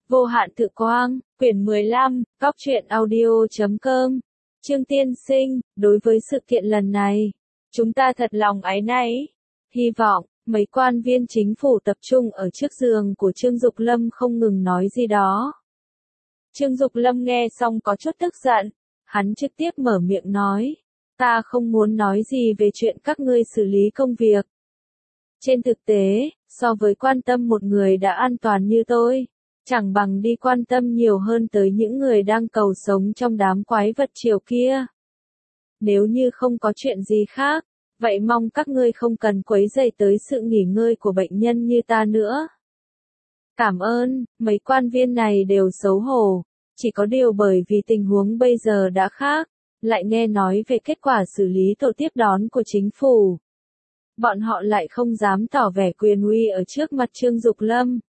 Vô hạn tự quang, quyển 15, góc truyện audio.com. Trương tiên sinh, đối với sự kiện lần này, chúng ta thật lòng áy náy. Hy vọng, mấy quan viên chính phủ tập trung ở trước giường của Trương Dục Lâm không ngừng nói gì đó. Trương Dục Lâm nghe xong có chút tức giận, hắn trực tiếp mở miệng nói, ta không muốn nói gì về chuyện các ngươi xử lý công việc. Trên thực tế, so với quan tâm một người đã an toàn như tôi, chẳng bằng đi quan tâm nhiều hơn tới những người đang cầu sống trong đám quái vật triều kia. Nếu như không có chuyện gì khác, vậy mong các ngươi không cần quấy rầy tới sự nghỉ ngơi của bệnh nhân như ta nữa. Cảm ơn, mấy quan viên này đều xấu hổ, chỉ có điều bởi vì tình huống bây giờ đã khác, lại nghe nói về kết quả xử lý tổ tiếp đón của chính phủ. Bọn họ lại không dám tỏ vẻ quyền uy ở trước mặt Trương Dục Lâm.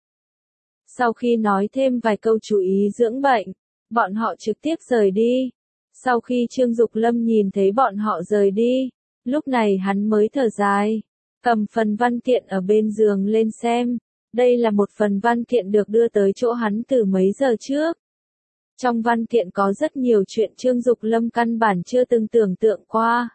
Sau khi nói thêm vài câu chú ý dưỡng bệnh, bọn họ trực tiếp rời đi. Sau khi Trương Dục Lâm nhìn thấy bọn họ rời đi, lúc này hắn mới thở dài, cầm phần văn kiện ở bên giường lên xem. Đây là một phần văn kiện được đưa tới chỗ hắn từ mấy giờ trước. Trong văn kiện có rất nhiều chuyện Trương Dục Lâm căn bản chưa từng tưởng tượng qua.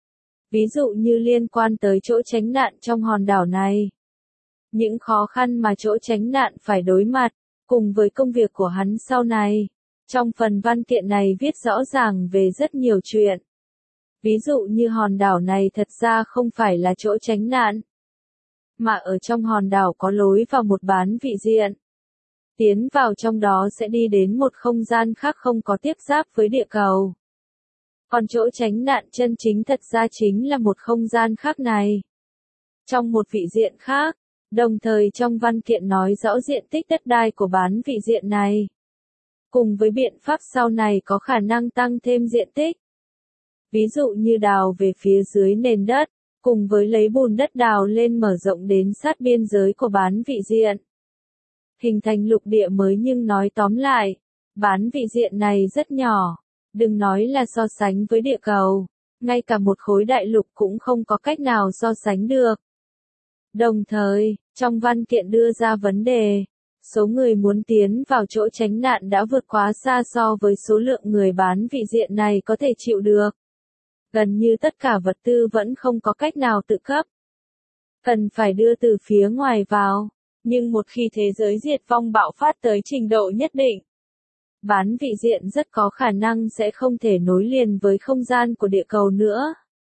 Ví dụ như liên quan tới chỗ tránh nạn trong hòn đảo này. Những khó khăn mà chỗ tránh nạn phải đối mặt, cùng với công việc của hắn sau này. Trong phần văn kiện này viết rõ ràng về rất nhiều chuyện. Ví dụ như hòn đảo này thật ra không phải là chỗ tránh nạn, mà ở trong hòn đảo có lối vào một bán vị diện. Tiến vào trong đó sẽ đi đến một không gian khác không có tiếp giáp với địa cầu. Còn chỗ tránh nạn chân chính thật ra chính là một không gian khác này. Trong một vị diện khác, đồng thời trong văn kiện nói rõ diện tích đất đai của bán vị diện này. Cùng với biện pháp sau này có khả năng tăng thêm diện tích. Ví dụ như đào về phía dưới nền đất, cùng với lấy bùn đất đào lên mở rộng đến sát biên giới của bán vị diện. Hình thành lục địa mới nhưng nói tóm lại, bán vị diện này rất nhỏ. Đừng nói là so sánh với địa cầu, ngay cả một khối đại lục cũng không có cách nào so sánh được. Đồng thời, trong văn kiện đưa ra vấn đề, số người muốn tiến vào chỗ tránh nạn đã vượt quá xa so với số lượng người bán vị diện này có thể chịu được. Gần như tất cả vật tư vẫn không có cách nào tự cấp. Cần phải đưa từ phía ngoài vào, nhưng một khi thế giới diệt vong bạo phát tới trình độ nhất định, bán vị diện rất có khả năng sẽ không thể nối liền với không gian của địa cầu nữa.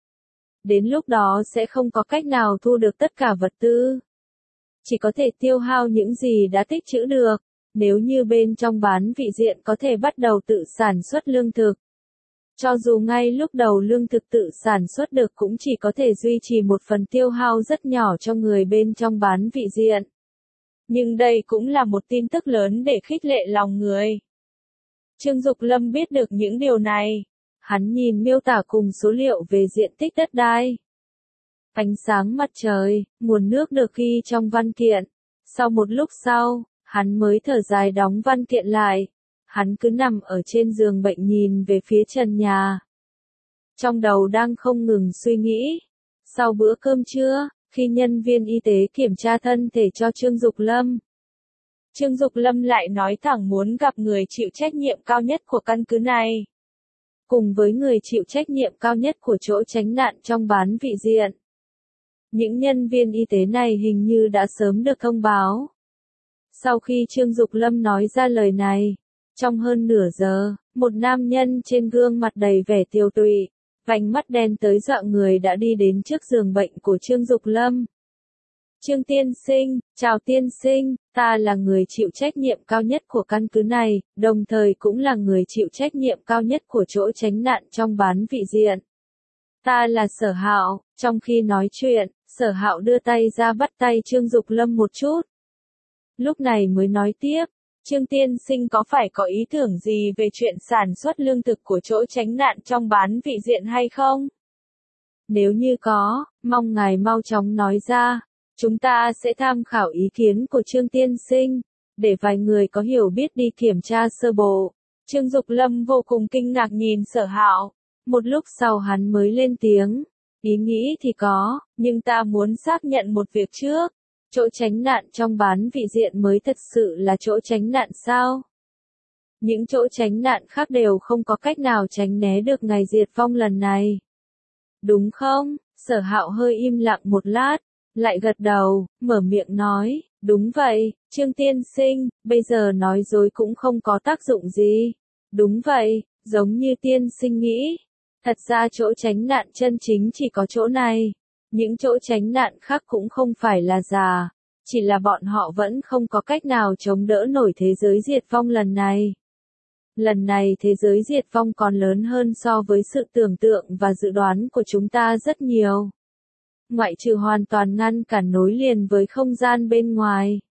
Đến lúc đó sẽ không có cách nào thu được tất cả vật tư. Chỉ có thể tiêu hao những gì đã tích trữ được, nếu như bên trong bán vị diện có thể bắt đầu tự sản xuất lương thực. Cho dù ngay lúc đầu lương thực tự sản xuất được cũng chỉ có thể duy trì một phần tiêu hao rất nhỏ cho người bên trong bán vị diện. Nhưng đây cũng là một tin tức lớn để khích lệ lòng người. Trương Dục Lâm biết được những điều này. Hắn nhìn miêu tả cùng số liệu về diện tích đất đai, ánh sáng mặt trời, nguồn nước được ghi trong văn kiện. Sau một lúc sau, hắn mới thở dài đóng văn kiện lại. Hắn cứ nằm ở trên giường bệnh nhìn về phía trần nhà. Trong đầu đang không ngừng suy nghĩ. Sau bữa cơm trưa, khi nhân viên y tế kiểm tra thân thể cho Trương Dục Lâm, Trương Dục Lâm lại nói thẳng muốn gặp người chịu trách nhiệm cao nhất của căn cứ này. Cùng với người chịu trách nhiệm cao nhất của chỗ tránh nạn trong bán vị diện. Những nhân viên y tế này hình như đã sớm được thông báo. Sau khi Trương Dục Lâm nói ra lời này, trong hơn nửa giờ, một nam nhân trên gương mặt đầy vẻ tiều tụy, vành mắt đen tới dọa người đã đi đến trước giường bệnh của Trương Dục Lâm. Trương tiên sinh, chào tiên sinh, ta là người chịu trách nhiệm cao nhất của căn cứ này, đồng thời cũng là người chịu trách nhiệm cao nhất của chỗ tránh nạn trong bán vị diện. Ta là Sở Hạo. Trong khi nói chuyện, Sở Hạo đưa tay ra bắt tay Trương Dục Lâm một chút. Lúc này mới nói tiếp, Trương tiên sinh có phải có ý tưởng gì về chuyện sản xuất lương thực của chỗ tránh nạn trong bán vị diện hay không? Nếu như có, mong ngài mau chóng nói ra. Chúng ta sẽ tham khảo ý kiến của Trương tiên sinh, để vài người có hiểu biết đi kiểm tra sơ bộ. Trương Dục Lâm vô cùng kinh ngạc nhìn Sở Hạo. Một lúc sau hắn mới lên tiếng. Ý nghĩ thì có, nhưng ta muốn xác nhận một việc trước. Chỗ tránh nạn trong bán vị diện mới thật sự là chỗ tránh nạn sao? Những chỗ tránh nạn khác đều không có cách nào tránh né được ngày diệt vong lần này. Đúng không? Sở Hạo hơi im lặng một lát, lại gật đầu, mở miệng nói, đúng vậy, Trương tiên sinh, bây giờ nói dối cũng không có tác dụng gì. Đúng vậy, giống như tiên sinh nghĩ. Thật ra chỗ tránh nạn chân chính chỉ có chỗ này. Những chỗ tránh nạn khác cũng không phải là giả, chỉ là bọn họ vẫn không có cách nào chống đỡ nổi thế giới diệt vong lần này. Lần này thế giới diệt vong còn lớn hơn so với sự tưởng tượng và dự đoán của chúng ta rất nhiều. Ngoại trừ hoàn toàn ngăn cản nối liền với không gian bên ngoài.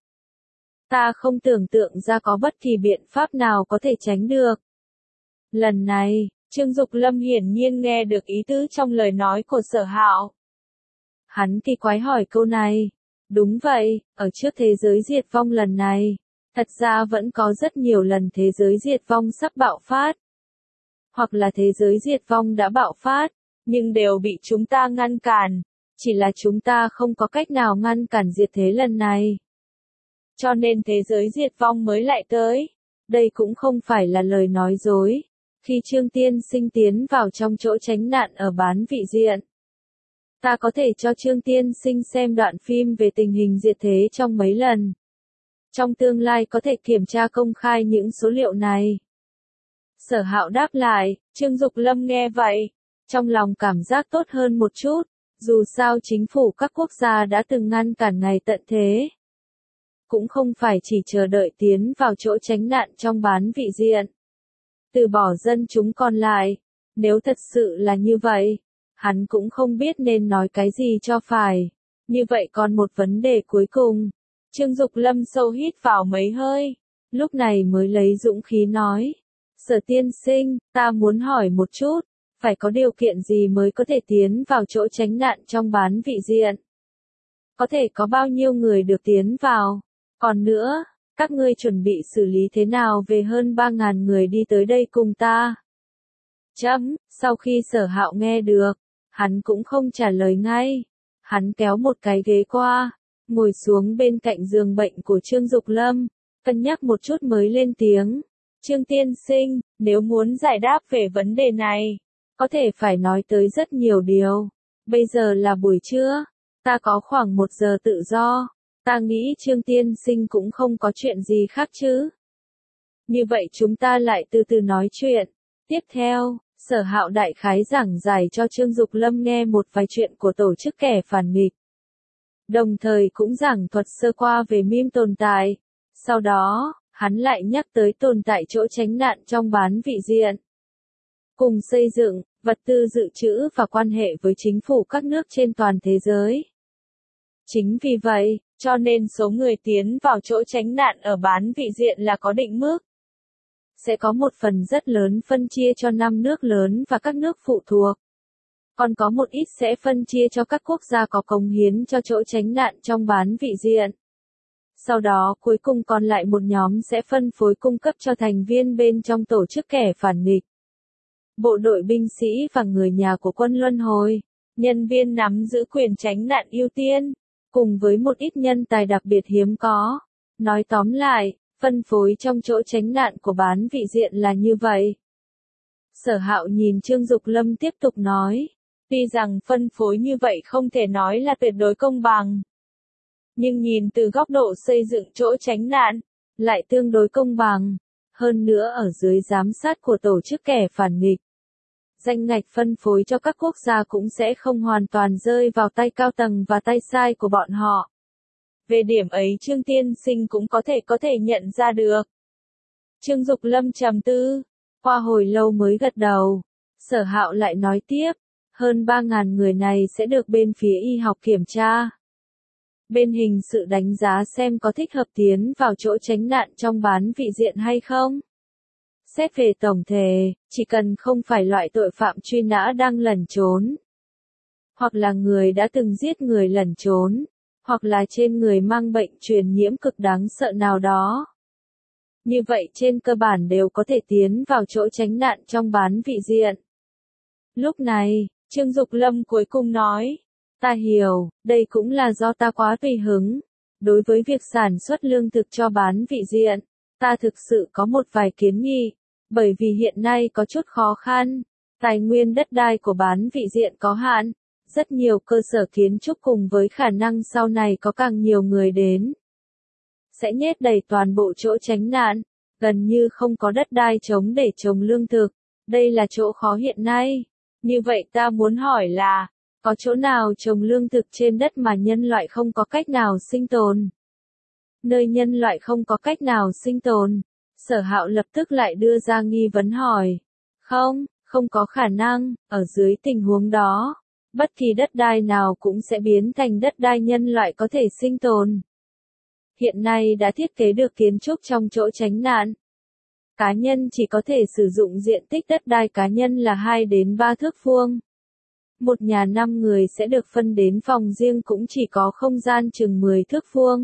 Ta không tưởng tượng ra có bất kỳ biện pháp nào có thể tránh được. Lần này, Trương Dục Lâm hiển nhiên nghe được ý tứ trong lời nói của Sở Hạo. Hắn kỳ quái hỏi câu này. Đúng vậy, ở trước thế giới diệt vong lần này, thật ra vẫn có rất nhiều lần thế giới diệt vong sắp bạo phát. Hoặc là thế giới diệt vong đã bạo phát, nhưng đều bị chúng ta ngăn cản. Chỉ là chúng ta không có cách nào ngăn cản diệt thế lần này. Cho nên thế giới diệt vong mới lại tới. Đây cũng không phải là lời nói dối. Khi Trương tiên sinh tiến vào trong chỗ tránh nạn ở bán vị diện, ta có thể cho Trương tiên sinh xem đoạn phim về tình hình diệt thế trong mấy lần. Trong tương lai có thể kiểm tra công khai những số liệu này. Sở Hạo đáp lại, Trương Dục Lâm nghe vậy, trong lòng cảm giác tốt hơn một chút, dù sao chính phủ các quốc gia đã từng ngăn cản ngày tận thế. Cũng không phải chỉ chờ đợi tiến vào chỗ tránh nạn trong bán vị diện. Từ bỏ dân chúng còn lại, nếu thật sự là như vậy, hắn cũng không biết nên nói cái gì cho phải. Như vậy còn một vấn đề cuối cùng. Trương Dục Lâm sâu hít vào mấy hơi, lúc này mới lấy dũng khí nói. Sở tiên sinh, ta muốn hỏi một chút, phải có điều kiện gì mới có thể tiến vào chỗ tránh nạn trong bán vị diện? Có thể có bao nhiêu người được tiến vào? Còn nữa, các ngươi chuẩn bị xử lý thế nào về hơn 3.000 người đi tới đây cùng ta? Sau khi Sở Hạo nghe được, hắn cũng không trả lời ngay. Hắn kéo một cái ghế qua, ngồi xuống bên cạnh giường bệnh của Trương Dục Lâm, cân nhắc một chút mới lên tiếng. Trương tiên sinh, nếu muốn giải đáp về vấn đề này, có thể phải nói tới rất nhiều điều. Bây giờ là buổi trưa, ta có khoảng 1 giờ tự do. Ta nghĩ Trương tiên sinh cũng không có chuyện gì khác chứ. Như vậy chúng ta lại từ từ nói chuyện. Tiếp theo, Sở Hạo đại khái giảng giải cho Trương Dục Lâm nghe một vài chuyện của tổ chức kẻ phản nghịch. Đồng thời cũng giảng thuật sơ qua về meme tồn tại. Sau đó, hắn lại nhắc tới tồn tại chỗ tránh nạn trong bán vị diện. Cùng xây dựng, vật tư dự trữ và quan hệ với chính phủ các nước trên toàn thế giới. Chính vì vậy, cho nên số người tiến vào chỗ tránh nạn ở bán vị diện là có định mức. Sẽ có một phần rất lớn phân chia cho 5 nước lớn và các nước phụ thuộc. Còn có một ít sẽ phân chia cho các quốc gia có cống hiến cho chỗ tránh nạn trong bán vị diện. Sau đó cuối cùng còn lại một nhóm sẽ phân phối cung cấp cho thành viên bên trong tổ chức kẻ phản nghịch. Bộ đội binh sĩ và người nhà của quân luân hồi, nhân viên nắm giữ quyền tránh nạn ưu tiên, cùng với một ít nhân tài đặc biệt hiếm có. Nói tóm lại, phân phối trong chỗ tránh nạn của bán vị diện là như vậy. Sở Hạo nhìn Trương Dục Lâm tiếp tục nói, tuy rằng phân phối như vậy không thể nói là tuyệt đối công bằng. Nhưng nhìn từ góc độ xây dựng chỗ tránh nạn, lại tương đối công bằng. Hơn nữa ở dưới giám sát của tổ chức kẻ phản nghịch. Danh ngạch phân phối cho các quốc gia cũng sẽ không hoàn toàn rơi vào tay cao tầng và tay sai của bọn họ. Về điểm ấy Trương tiên sinh cũng có thể nhận ra được. Trương Dục Lâm trầm tư, qua hồi lâu mới gật đầu. Sở Hạo lại nói tiếp, hơn 3.000 người này sẽ được bên phía y học kiểm tra. Bên hình sự đánh giá xem có thích hợp tiến vào chỗ tránh nạn trong bán vị diện hay không. Xét về tổng thể, chỉ cần không phải loại tội phạm truy nã đang lẩn trốn, hoặc là người đã từng giết người lẩn trốn, hoặc là trên người mang bệnh truyền nhiễm cực đáng sợ nào đó. Như vậy trên cơ bản đều có thể tiến vào chỗ tránh nạn trong bán vị diện. Lúc này, Trương Dục Lâm cuối cùng nói, ta hiểu, đây cũng là do ta quá tùy hứng. đối với việc sản xuất lương thực cho bán vị diện, ta thực sự có một vài kiến nghị, bởi vì hiện nay có chút khó khăn, tài nguyên đất đai của bán vị diện có hạn, rất nhiều cơ sở kiến trúc cùng với khả năng sau này có càng nhiều người đến, sẽ nhét đầy toàn bộ chỗ tránh nạn, gần như không có đất đai trống để trồng lương thực, đây là chỗ khó hiện nay. Như vậy ta muốn hỏi là, có chỗ nào trồng lương thực trên đất mà nhân loại không có cách nào sinh tồn? Nơi nhân loại không có cách nào sinh tồn, Sở Hạo lập tức lại đưa ra nghi vấn hỏi. Không có khả năng, ở dưới tình huống đó, bất kỳ đất đai nào cũng sẽ biến thành đất đai nhân loại có thể sinh tồn. Hiện nay đã thiết kế được kiến trúc trong chỗ tránh nạn. Cá nhân chỉ có thể sử dụng diện tích đất đai cá nhân là 2 đến 3 thước vuông. Một nhà 5 người sẽ được phân đến phòng riêng cũng chỉ có không gian chừng 10 thước vuông.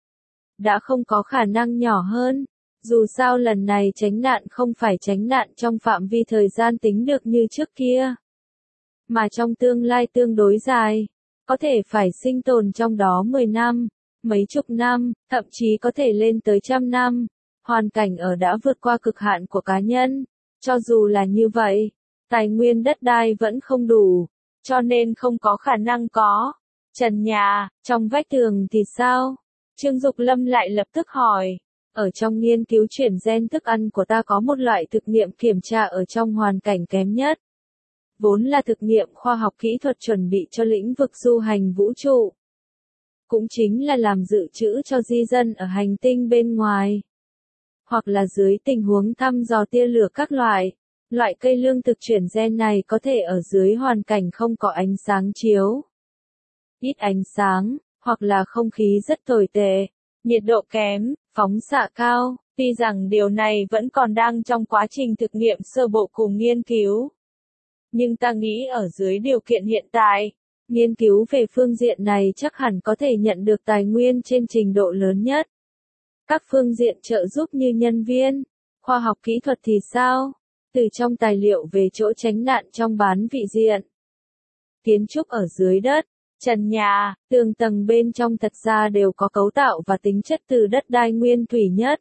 Đã không có khả năng nhỏ hơn. Dù sao lần này tránh nạn không phải tránh nạn trong phạm vi thời gian tính được như trước kia, mà trong tương lai tương đối dài, có thể phải sinh tồn trong đó 10 năm, mấy chục năm, thậm chí có thể lên tới 100 năm. Hoàn cảnh ở đã vượt qua cực hạn của cá nhân. Cho dù là như vậy, tài nguyên đất đai vẫn không đủ, cho nên không có khả năng có trần nhà, trong vách tường thì sao? Trương Dục Lâm lại lập tức hỏi. Ở trong nghiên cứu chuyển gen thức ăn của ta có một loại thực nghiệm kiểm tra ở trong hoàn cảnh kém nhất. Vốn là thực nghiệm khoa học kỹ thuật chuẩn bị cho lĩnh vực du hành vũ trụ. Cũng chính là làm dự trữ cho di dân ở hành tinh bên ngoài. Hoặc là dưới tình huống thăm dò tia lửa các loại cây lương thực chuyển gen này có thể ở dưới hoàn cảnh không có ánh sáng chiếu, ít ánh sáng, hoặc là không khí rất tồi tệ, nhiệt độ kém, phóng xạ cao, tuy rằng điều này vẫn còn đang trong quá trình thực nghiệm sơ bộ cùng nghiên cứu. Nhưng ta nghĩ ở dưới điều kiện hiện tại, nghiên cứu về phương diện này chắc hẳn có thể nhận được tài nguyên trên trình độ lớn nhất. Các phương diện trợ giúp như nhân viên, khoa học kỹ thuật thì sao? Từ trong tài liệu về chỗ tránh nạn trong bán vị diện, kiến trúc ở dưới đất, trần nhà, tường tầng bên trong thật ra đều có cấu tạo và tính chất từ đất đai nguyên thủy nhất,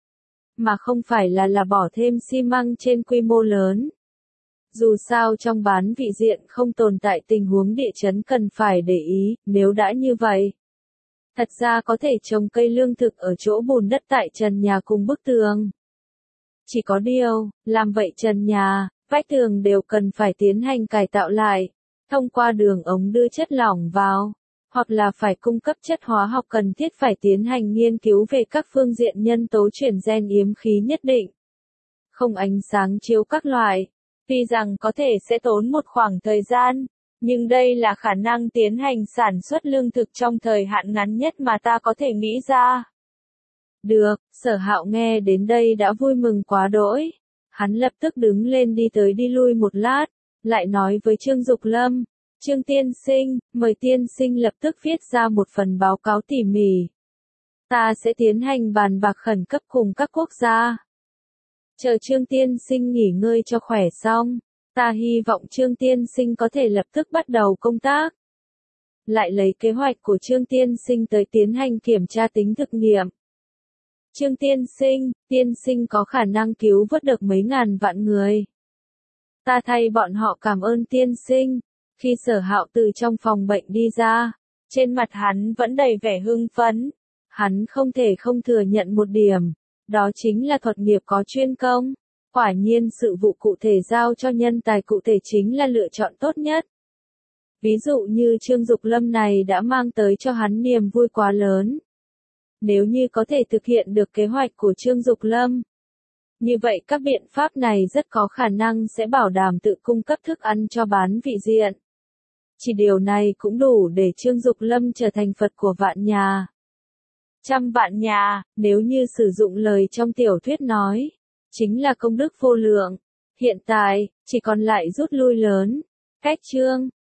mà không phải là bỏ thêm xi măng trên quy mô lớn. Dù sao trong bán vị diện không tồn tại tình huống địa chấn cần phải để ý, nếu đã như vậy. Thật ra có thể trồng cây lương thực ở chỗ bùn đất tại trần nhà cùng bức tường. Chỉ có điều, làm vậy trần nhà, vách tường đều cần phải tiến hành cải tạo lại, thông qua đường ống đưa chất lỏng vào, hoặc là phải cung cấp chất hóa học cần thiết phải tiến hành nghiên cứu về các phương diện nhân tố chuyển gen yếm khí nhất định. Không ánh sáng chiếu các loại, tuy rằng có thể sẽ tốn một khoảng thời gian, nhưng đây là khả năng tiến hành sản xuất lương thực trong thời hạn ngắn nhất mà ta có thể nghĩ ra. Được, Sở Hạo nghe đến đây đã vui mừng quá đỗi. Hắn lập tức đứng lên đi tới đi lui một lát, lại nói với Trương Dục Lâm, Trương tiên sinh, mời tiên sinh lập tức viết ra một phần báo cáo tỉ mỉ. Ta sẽ tiến hành bàn bạc khẩn cấp cùng các quốc gia. Chờ Trương tiên sinh nghỉ ngơi cho khỏe xong, ta hy vọng Trương tiên sinh có thể lập tức bắt đầu công tác. Lại lấy kế hoạch của Trương tiên sinh tới tiến hành kiểm tra tính thực nghiệm. Trương tiên sinh có khả năng cứu vớt được mấy ngàn vạn người. Ta thay bọn họ cảm ơn tiên sinh. Khi Sở Hạo từ trong phòng bệnh đi ra, trên mặt hắn vẫn đầy vẻ hưng phấn. Hắn không thể không thừa nhận một điểm, đó chính là thuật nghiệp có chuyên công. Quả nhiên sự vụ cụ thể giao cho nhân tài cụ thể chính là lựa chọn tốt nhất. Ví dụ như Trương Dục Lâm này đã mang tới cho hắn niềm vui quá lớn. Nếu như có thể thực hiện được kế hoạch của Trương Dục Lâm, như vậy các biện pháp này rất có khả năng sẽ bảo đảm tự cung cấp thức ăn cho bán vị diện. Chỉ điều này cũng đủ để Trương Dục Lâm trở thành Phật của vạn nhà. 100 vạn nhà, nếu như sử dụng lời trong tiểu thuyết nói, chính là công đức vô lượng. Hiện tại, chỉ còn lại rút lui lớn. Cách chương